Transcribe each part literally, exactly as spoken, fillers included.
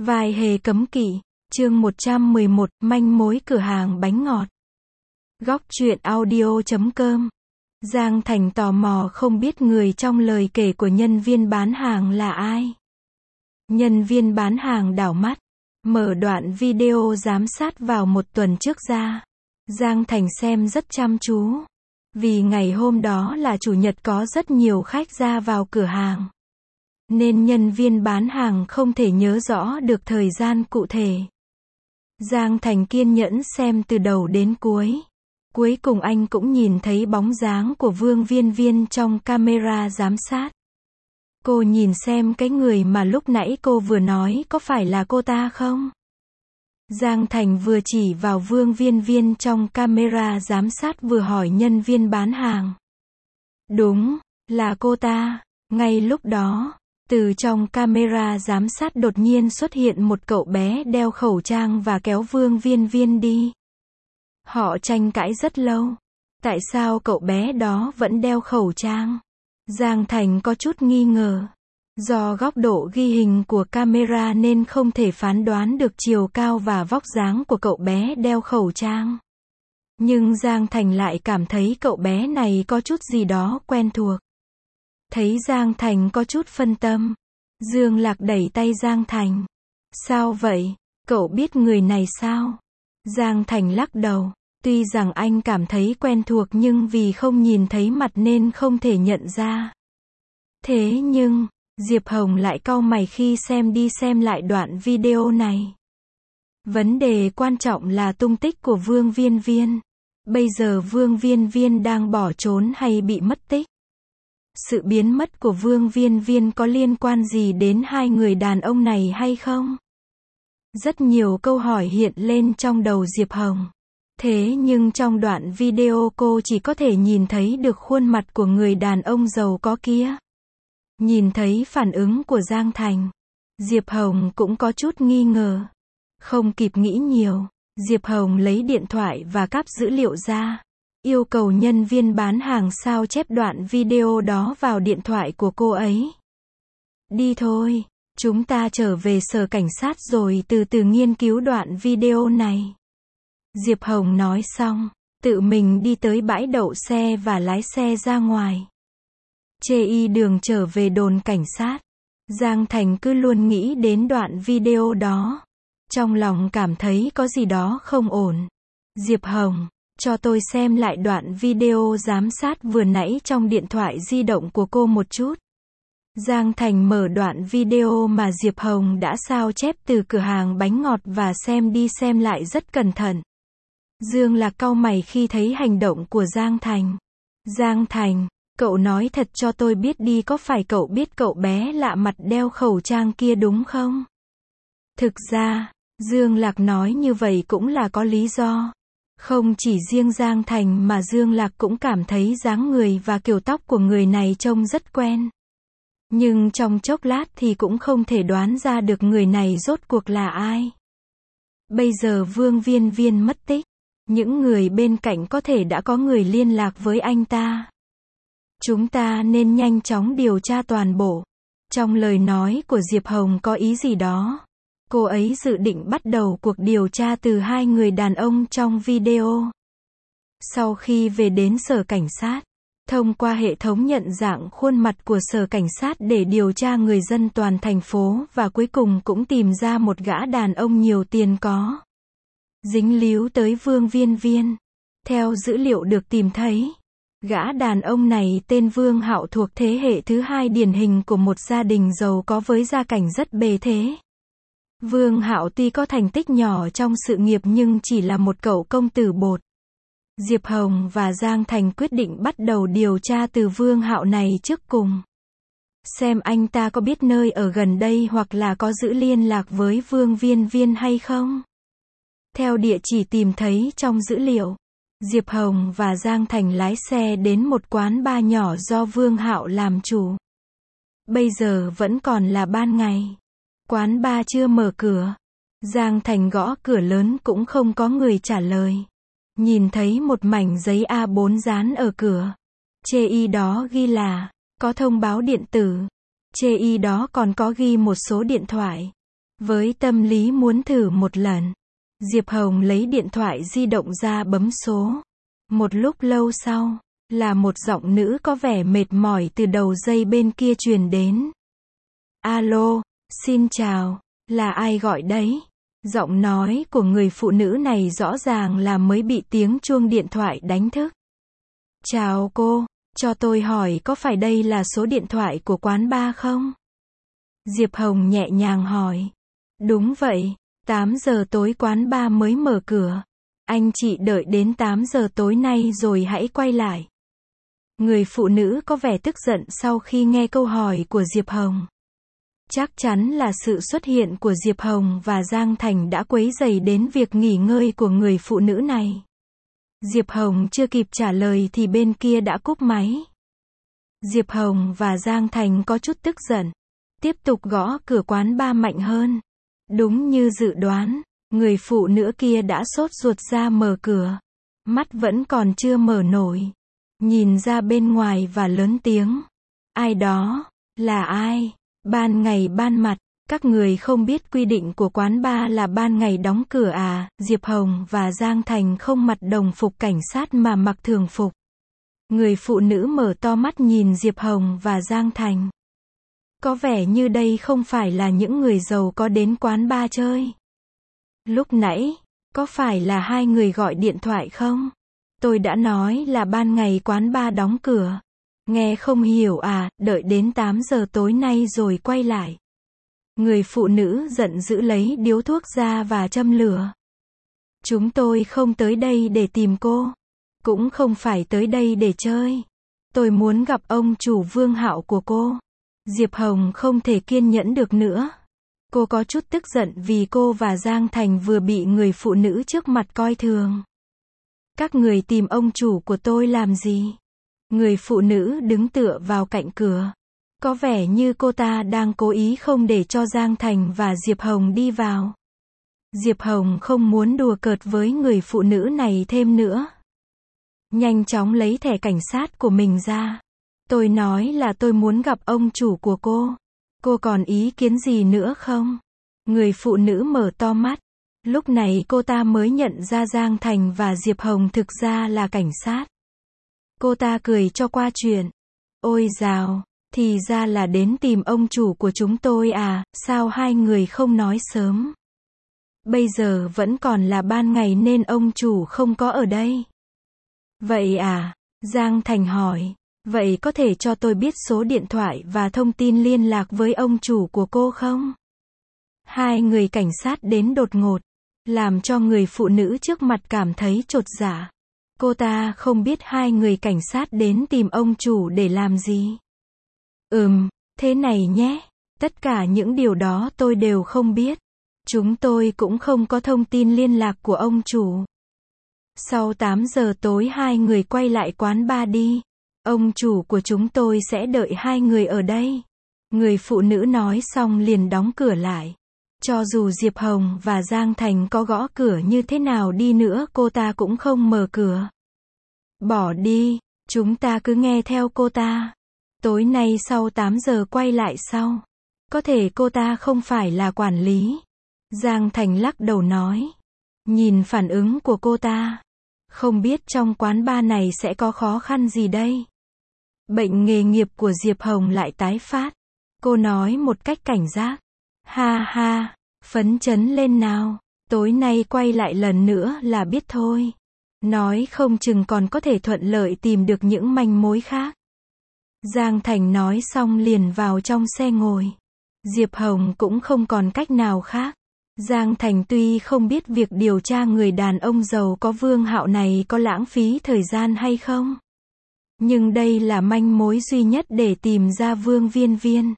Vai hề cấm kỵ, chương một trăm mười một, manh mối cửa hàng bánh ngọt. Góc truyện audio chấm com. Giang Thành tò mò không biết người trong lời kể của nhân viên bán hàng là ai. Nhân viên bán hàng đảo mắt, mở đoạn video giám sát vào một tuần trước ra. Giang Thành xem rất chăm chú. Vì ngày hôm đó là chủ nhật có rất nhiều khách ra vào cửa hàng. Nên nhân viên bán hàng không thể nhớ rõ được thời gian cụ thể. Giang Thành kiên nhẫn xem từ đầu đến cuối. Cuối cùng anh cũng nhìn thấy bóng dáng của Vương Viên Viên trong camera giám sát. Cô nhìn xem cái người mà lúc nãy cô vừa nói có phải là cô ta không? Giang Thành vừa chỉ vào Vương Viên Viên trong camera giám sát vừa hỏi nhân viên bán hàng. Đúng, là cô ta. Ngay lúc đó, từ trong camera giám sát đột nhiên xuất hiện một cậu bé đeo khẩu trang và kéo Vương Viên Viên đi. Họ tranh cãi rất lâu. Tại sao cậu bé đó vẫn đeo khẩu trang? Giang Thành có chút nghi ngờ. Do góc độ ghi hình của camera nên không thể phán đoán được chiều cao và vóc dáng của cậu bé đeo khẩu trang. Nhưng Giang Thành lại cảm thấy cậu bé này có chút gì đó quen thuộc. Thấy Giang Thành có chút phân tâm, Dương Lạc đẩy tay Giang Thành. Sao vậy? Cậu biết người này sao? Giang Thành lắc đầu. Tuy rằng anh cảm thấy quen thuộc nhưng vì không nhìn thấy mặt nên không thể nhận ra. Thế nhưng, Diệp Hồng lại cau mày khi xem đi xem lại đoạn video này. Vấn đề quan trọng là tung tích của Vương Viên Viên. Bây giờ Vương Viên Viên đang bỏ trốn hay bị mất tích? Sự biến mất của Vương Viên Viên có liên quan gì đến hai người đàn ông này hay không? Rất nhiều câu hỏi hiện lên trong đầu Diệp Hồng. Thế nhưng trong đoạn video cô chỉ có thể nhìn thấy được khuôn mặt của người đàn ông giàu có kia. Nhìn thấy phản ứng của Giang Thành, Diệp Hồng cũng có chút nghi ngờ. Không kịp nghĩ nhiều, Diệp Hồng lấy điện thoại và cáp dữ liệu ra. Yêu cầu nhân viên bán hàng sao chép đoạn video đó vào điện thoại của cô ấy. Đi thôi, chúng ta trở về sở cảnh sát rồi từ từ nghiên cứu đoạn video này. Diệp Hồng nói xong, tự mình đi tới bãi đậu xe và lái xe ra ngoài. Chê y đường trở về đồn cảnh sát. Giang Thành cứ luôn nghĩ đến đoạn video đó. Trong lòng cảm thấy có gì đó không ổn. Diệp Hồng, cho tôi xem lại đoạn video giám sát vừa nãy trong điện thoại di động của cô một chút. Giang Thành mở đoạn video mà Diệp Hồng đã sao chép từ cửa hàng bánh ngọt và xem đi xem lại rất cẩn thận. Dương Lạc cau mày khi thấy hành động của Giang Thành. Giang Thành, cậu nói thật cho tôi biết đi, có phải cậu biết cậu bé lạ mặt đeo khẩu trang kia đúng không? Thực ra, Dương Lạc nói như vậy cũng là có lý do. Không chỉ riêng Giang Thành mà Dương Lạc cũng cảm thấy dáng người và kiểu tóc của người này trông rất quen. Nhưng trong chốc lát thì cũng không thể đoán ra được người này rốt cuộc là ai. Bây giờ Vương Viên Viên mất tích. Những người bên cạnh có thể đã có người liên lạc với anh ta. Chúng ta nên nhanh chóng điều tra toàn bộ. Trong lời nói của Diệp Hồng có ý gì đó. Cô ấy dự định bắt đầu cuộc điều tra từ hai người đàn ông trong video. Sau khi về đến sở cảnh sát, thông qua hệ thống nhận dạng khuôn mặt của sở cảnh sát để điều tra người dân toàn thành phố và cuối cùng cũng tìm ra một gã đàn ông nhiều tiền có. Dính líu tới Vương Viên Viên. Theo dữ liệu được tìm thấy, gã đàn ông này tên Vương Hạo thuộc thế hệ thứ hai điển hình của một gia đình giàu có với gia cảnh rất bề thế. Vương Hạo tuy có thành tích nhỏ trong sự nghiệp nhưng chỉ là một cậu công tử bột. Diệp Hồng và Giang Thành quyết định bắt đầu điều tra từ Vương Hạo này trước cùng. Xem anh ta có biết nơi ở gần đây hoặc là có giữ liên lạc với Vương Viên Viên hay không. Theo địa chỉ tìm thấy trong dữ liệu, Diệp Hồng và Giang Thành lái xe đến một quán bar nhỏ do Vương Hạo làm chủ. Bây giờ vẫn còn là ban ngày. Quán bar chưa mở cửa. Giang Thành gõ cửa lớn cũng không có người trả lời. Nhìn thấy một mảnh giấy A bốn dán ở cửa. Chê y đó ghi là, có thông báo điện tử. Chê y đó còn có ghi một số điện thoại. Với tâm lý muốn thử một lần, Diệp Hồng lấy điện thoại di động ra bấm số. Một lúc lâu sau, là một giọng nữ có vẻ mệt mỏi từ đầu dây bên kia truyền đến. Alo, xin chào, là ai gọi đấy? Giọng nói của người phụ nữ này rõ ràng là mới bị tiếng chuông điện thoại đánh thức. Chào cô, cho tôi hỏi có phải đây là số điện thoại của quán bar không? Diệp Hồng nhẹ nhàng hỏi. Đúng vậy, tám giờ tối quán bar mới mở cửa. Anh chị đợi đến tám giờ tối nay rồi hãy quay lại. Người phụ nữ có vẻ tức giận sau khi nghe câu hỏi của Diệp Hồng. Chắc chắn là sự xuất hiện của Diệp Hồng và Giang Thành đã quấy rầy đến việc nghỉ ngơi của người phụ nữ này. Diệp Hồng chưa kịp trả lời thì bên kia đã cúp máy. Diệp Hồng và Giang Thành có chút tức giận. Tiếp tục gõ cửa quán bar mạnh hơn. Đúng như dự đoán, người phụ nữ kia đã sốt ruột ra mở cửa. Mắt vẫn còn chưa mở nổi. Nhìn ra bên ngoài và lớn tiếng. Ai đó? Là ai? Ban ngày ban mặt, các người không biết quy định của quán bar là ban ngày đóng cửa à? Diệp Hồng và Giang Thành không mặc đồng phục cảnh sát mà mặc thường phục. Người phụ nữ mở to mắt nhìn Diệp Hồng và Giang Thành. Có vẻ như đây không phải là những người giàu có đến quán bar chơi. Lúc nãy, có phải là hai người gọi điện thoại không? Tôi đã nói là ban ngày quán bar đóng cửa. Nghe không hiểu à, đợi đến tám giờ tối nay rồi quay lại. Người phụ nữ giận dữ lấy điếu thuốc ra và châm lửa. Chúng tôi không tới đây để tìm cô. Cũng không phải tới đây để chơi. Tôi muốn gặp ông chủ Vương Hạo của cô. Diệp Hồng không thể kiên nhẫn được nữa. Cô có chút tức giận vì cô và Giang Thành vừa bị người phụ nữ trước mặt coi thường. Các người tìm ông chủ của tôi làm gì? Người phụ nữ đứng tựa vào cạnh cửa. Có vẻ như cô ta đang cố ý không để cho Giang Thành và Diệp Hồng đi vào. Diệp Hồng không muốn đùa cợt với người phụ nữ này thêm nữa. Nhanh chóng lấy thẻ cảnh sát của mình ra. Tôi nói là tôi muốn gặp ông chủ của cô. Cô còn ý kiến gì nữa không? Người phụ nữ mở to mắt. Lúc này cô ta mới nhận ra Giang Thành và Diệp Hồng thực ra là cảnh sát. Cô ta cười cho qua chuyện. Ôi dào, thì ra là đến tìm ông chủ của chúng tôi à, sao hai người không nói sớm? Bây giờ vẫn còn là ban ngày nên ông chủ không có ở đây. Vậy à? Giang Thành hỏi. Vậy có thể cho tôi biết số điện thoại và thông tin liên lạc với ông chủ của cô không? Hai người cảnh sát đến đột ngột, làm cho người phụ nữ trước mặt cảm thấy chột dạ. Cô ta không biết hai người cảnh sát đến tìm ông chủ để làm gì. Ừm, thế này nhé, tất cả những điều đó tôi đều không biết. Chúng tôi cũng không có thông tin liên lạc của ông chủ. Sau tám giờ tối hai người quay lại quán bar đi. Ông chủ của chúng tôi sẽ đợi hai người ở đây. Người phụ nữ nói xong liền đóng cửa lại. Cho dù Diệp Hồng và Giang Thành có gõ cửa như thế nào đi nữa cô ta cũng không mở cửa. Bỏ đi, chúng ta cứ nghe theo cô ta. Tối nay sau tám giờ quay lại sau. Có thể cô ta không phải là quản lý. Giang Thành lắc đầu nói. Nhìn phản ứng của cô ta. Không biết trong quán bar này sẽ có khó khăn gì đây. Bệnh nghề nghiệp của Diệp Hồng lại tái phát. Cô nói một cách cảnh giác. Ha ha, phấn chấn lên nào. Tối nay quay lại lần nữa là biết thôi. Nói không chừng còn có thể thuận lợi tìm được những manh mối khác. Giang Thành nói xong liền vào trong xe ngồi. Diệp Hồng cũng không còn cách nào khác. Giang Thành tuy không biết việc điều tra người đàn ông giàu có Vương Hạo này có lãng phí thời gian hay không. Nhưng đây là manh mối duy nhất để tìm ra Vương Viên Viên.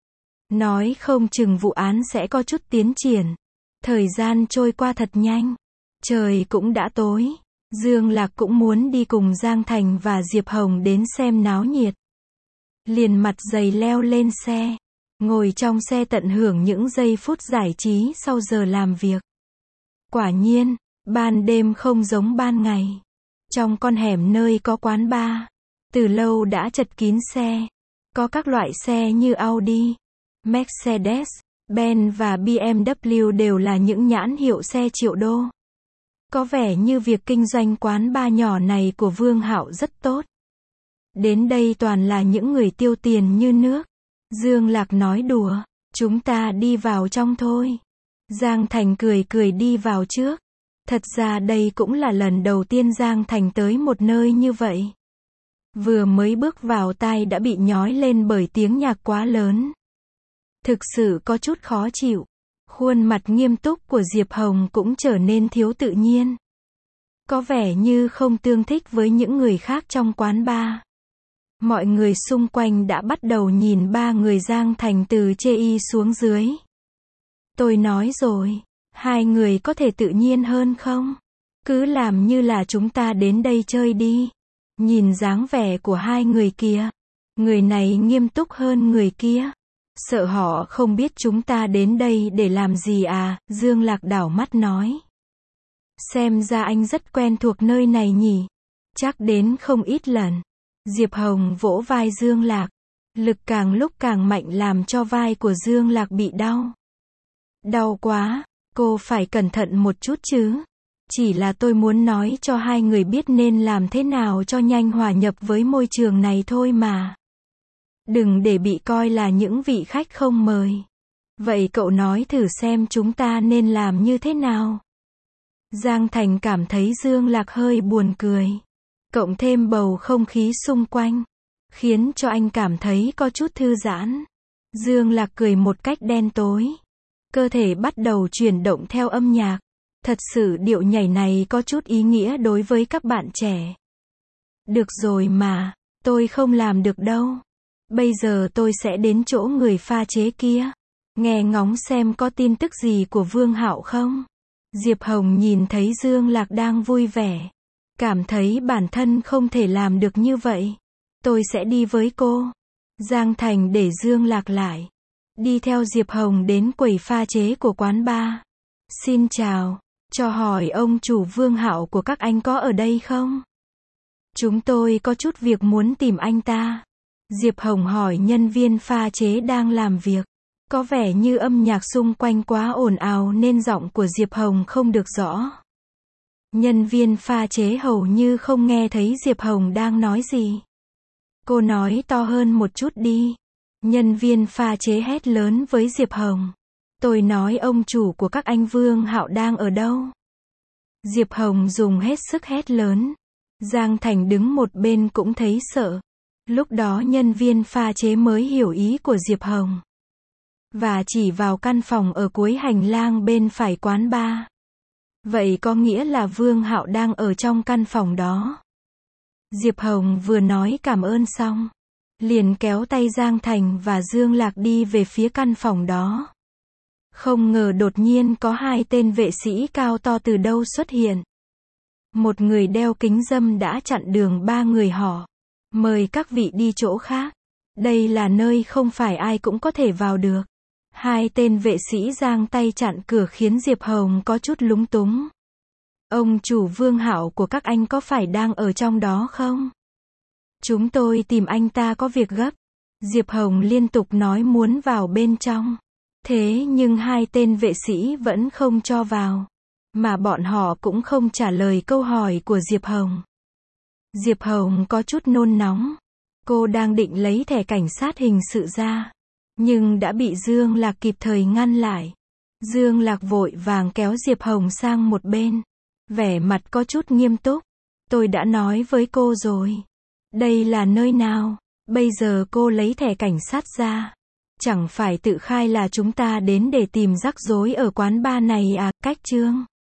Nói không chừng vụ án sẽ có chút tiến triển. Thời gian trôi qua thật nhanh. Trời cũng đã tối. Dương Lạc cũng muốn đi cùng Giang Thành và Diệp Hồng đến xem náo nhiệt. Liền mặt dày leo lên xe. Ngồi trong xe tận hưởng những giây phút giải trí sau giờ làm việc. Quả nhiên, ban đêm không giống ban ngày. Trong con hẻm nơi có quán bar, từ lâu đã chật kín xe. Có các loại xe như Audi, Mercedes, Ben và bê em vê đều là những nhãn hiệu xe triệu đô. Có vẻ như việc kinh doanh quán bar nhỏ này của Vương Hạo rất tốt. Đến đây toàn là những người tiêu tiền như nước. Dương Lạc nói đùa, chúng ta đi vào trong thôi. Giang Thành cười cười đi vào trước. Thật ra đây cũng là lần đầu tiên Giang Thành tới một nơi như vậy. Vừa mới bước vào tai đã bị nhói lên bởi tiếng nhạc quá lớn. Thực sự có chút khó chịu. Khuôn mặt nghiêm túc của Diệp Hồng cũng trở nên thiếu tự nhiên. Có vẻ như không tương thích với những người khác trong quán bar. Mọi người xung quanh đã bắt đầu nhìn ba người Giang Thành từ chê y xuống dưới. Tôi nói rồi, hai người có thể tự nhiên hơn không? Cứ làm như là chúng ta đến đây chơi đi. Nhìn dáng vẻ của hai người kia. Người này nghiêm túc hơn người kia. Sợ họ không biết chúng ta đến đây để làm gì à? Dương Lạc đảo mắt nói. Xem ra anh rất quen thuộc nơi này nhỉ? Chắc đến không ít lần. Diệp Hồng vỗ vai Dương Lạc. Lực càng lúc càng mạnh làm cho vai của Dương Lạc bị đau. Đau quá, cô phải cẩn thận một chút chứ. Chỉ là tôi muốn nói cho hai người biết nên làm thế nào cho nhanh hòa nhập với môi trường này thôi mà. Đừng để bị coi là những vị khách không mời. Vậy cậu nói thử xem chúng ta nên làm như thế nào? Giang Thành cảm thấy Dương Lạc hơi buồn cười. Cộng thêm bầu không khí xung quanh, khiến cho anh cảm thấy có chút thư giãn. Dương Lạc cười một cách đen tối. Cơ thể bắt đầu chuyển động theo âm nhạc. Thật sự điệu nhảy này có chút ý nghĩa đối với các bạn trẻ. Được rồi mà, tôi không làm được đâu. Bây giờ tôi sẽ đến chỗ người pha chế kia. Nghe ngóng xem có tin tức gì của Vương Hạo không. Diệp Hồng nhìn thấy Dương Lạc đang vui vẻ. Cảm thấy bản thân không thể làm được như vậy. Tôi sẽ đi với cô. Giang Thành để Dương Lạc lại. Đi theo Diệp Hồng đến quầy pha chế của quán bar. Xin chào, cho hỏi ông chủ Vương Hạo của các anh có ở đây không? Chúng tôi có chút việc muốn tìm anh ta. Diệp Hồng hỏi nhân viên pha chế đang làm việc. Có vẻ như âm nhạc xung quanh quá ồn ào nên giọng của Diệp Hồng không được rõ. Nhân viên pha chế hầu như không nghe thấy Diệp Hồng đang nói gì. Cô nói to hơn một chút đi. Nhân viên pha chế hét lớn với Diệp Hồng. Tôi nói ông chủ của các anh Vương Hạo đang ở đâu? Diệp Hồng dùng hết sức hét lớn. Giang Thành đứng một bên cũng thấy sợ. Lúc đó nhân viên pha chế mới hiểu ý của Diệp Hồng. Và chỉ vào căn phòng ở cuối hành lang bên phải quán bar. Vậy có nghĩa là Vương Hạo đang ở trong căn phòng đó. Diệp Hồng vừa nói cảm ơn xong, liền kéo tay Giang Thành và Dương Lạc đi về phía căn phòng đó. Không ngờ đột nhiên có hai tên vệ sĩ cao to từ đâu xuất hiện. Một người đeo kính râm đã chặn đường ba người họ. Mời các vị đi chỗ khác. Đây là nơi không phải ai cũng có thể vào được. Hai tên vệ sĩ giang tay chặn cửa khiến Diệp Hồng có chút lúng túng. Ông chủ Vương Hạo của các anh có phải đang ở trong đó không? Chúng tôi tìm anh ta có việc gấp. Diệp Hồng liên tục nói muốn vào bên trong. Thế nhưng hai tên vệ sĩ vẫn không cho vào. Mà bọn họ cũng không trả lời câu hỏi của Diệp Hồng. Diệp Hồng có chút nôn nóng. Cô đang định lấy thẻ cảnh sát hình sự ra. Nhưng đã bị Dương Lạc kịp thời ngăn lại. Dương Lạc vội vàng kéo Diệp Hồng sang một bên. Vẻ mặt có chút nghiêm túc. Tôi đã nói với cô rồi. Đây là nơi nào? Bây giờ cô lấy thẻ cảnh sát ra. Chẳng phải tự khai là chúng ta đến để tìm rắc rối ở quán bar này à? Cách chương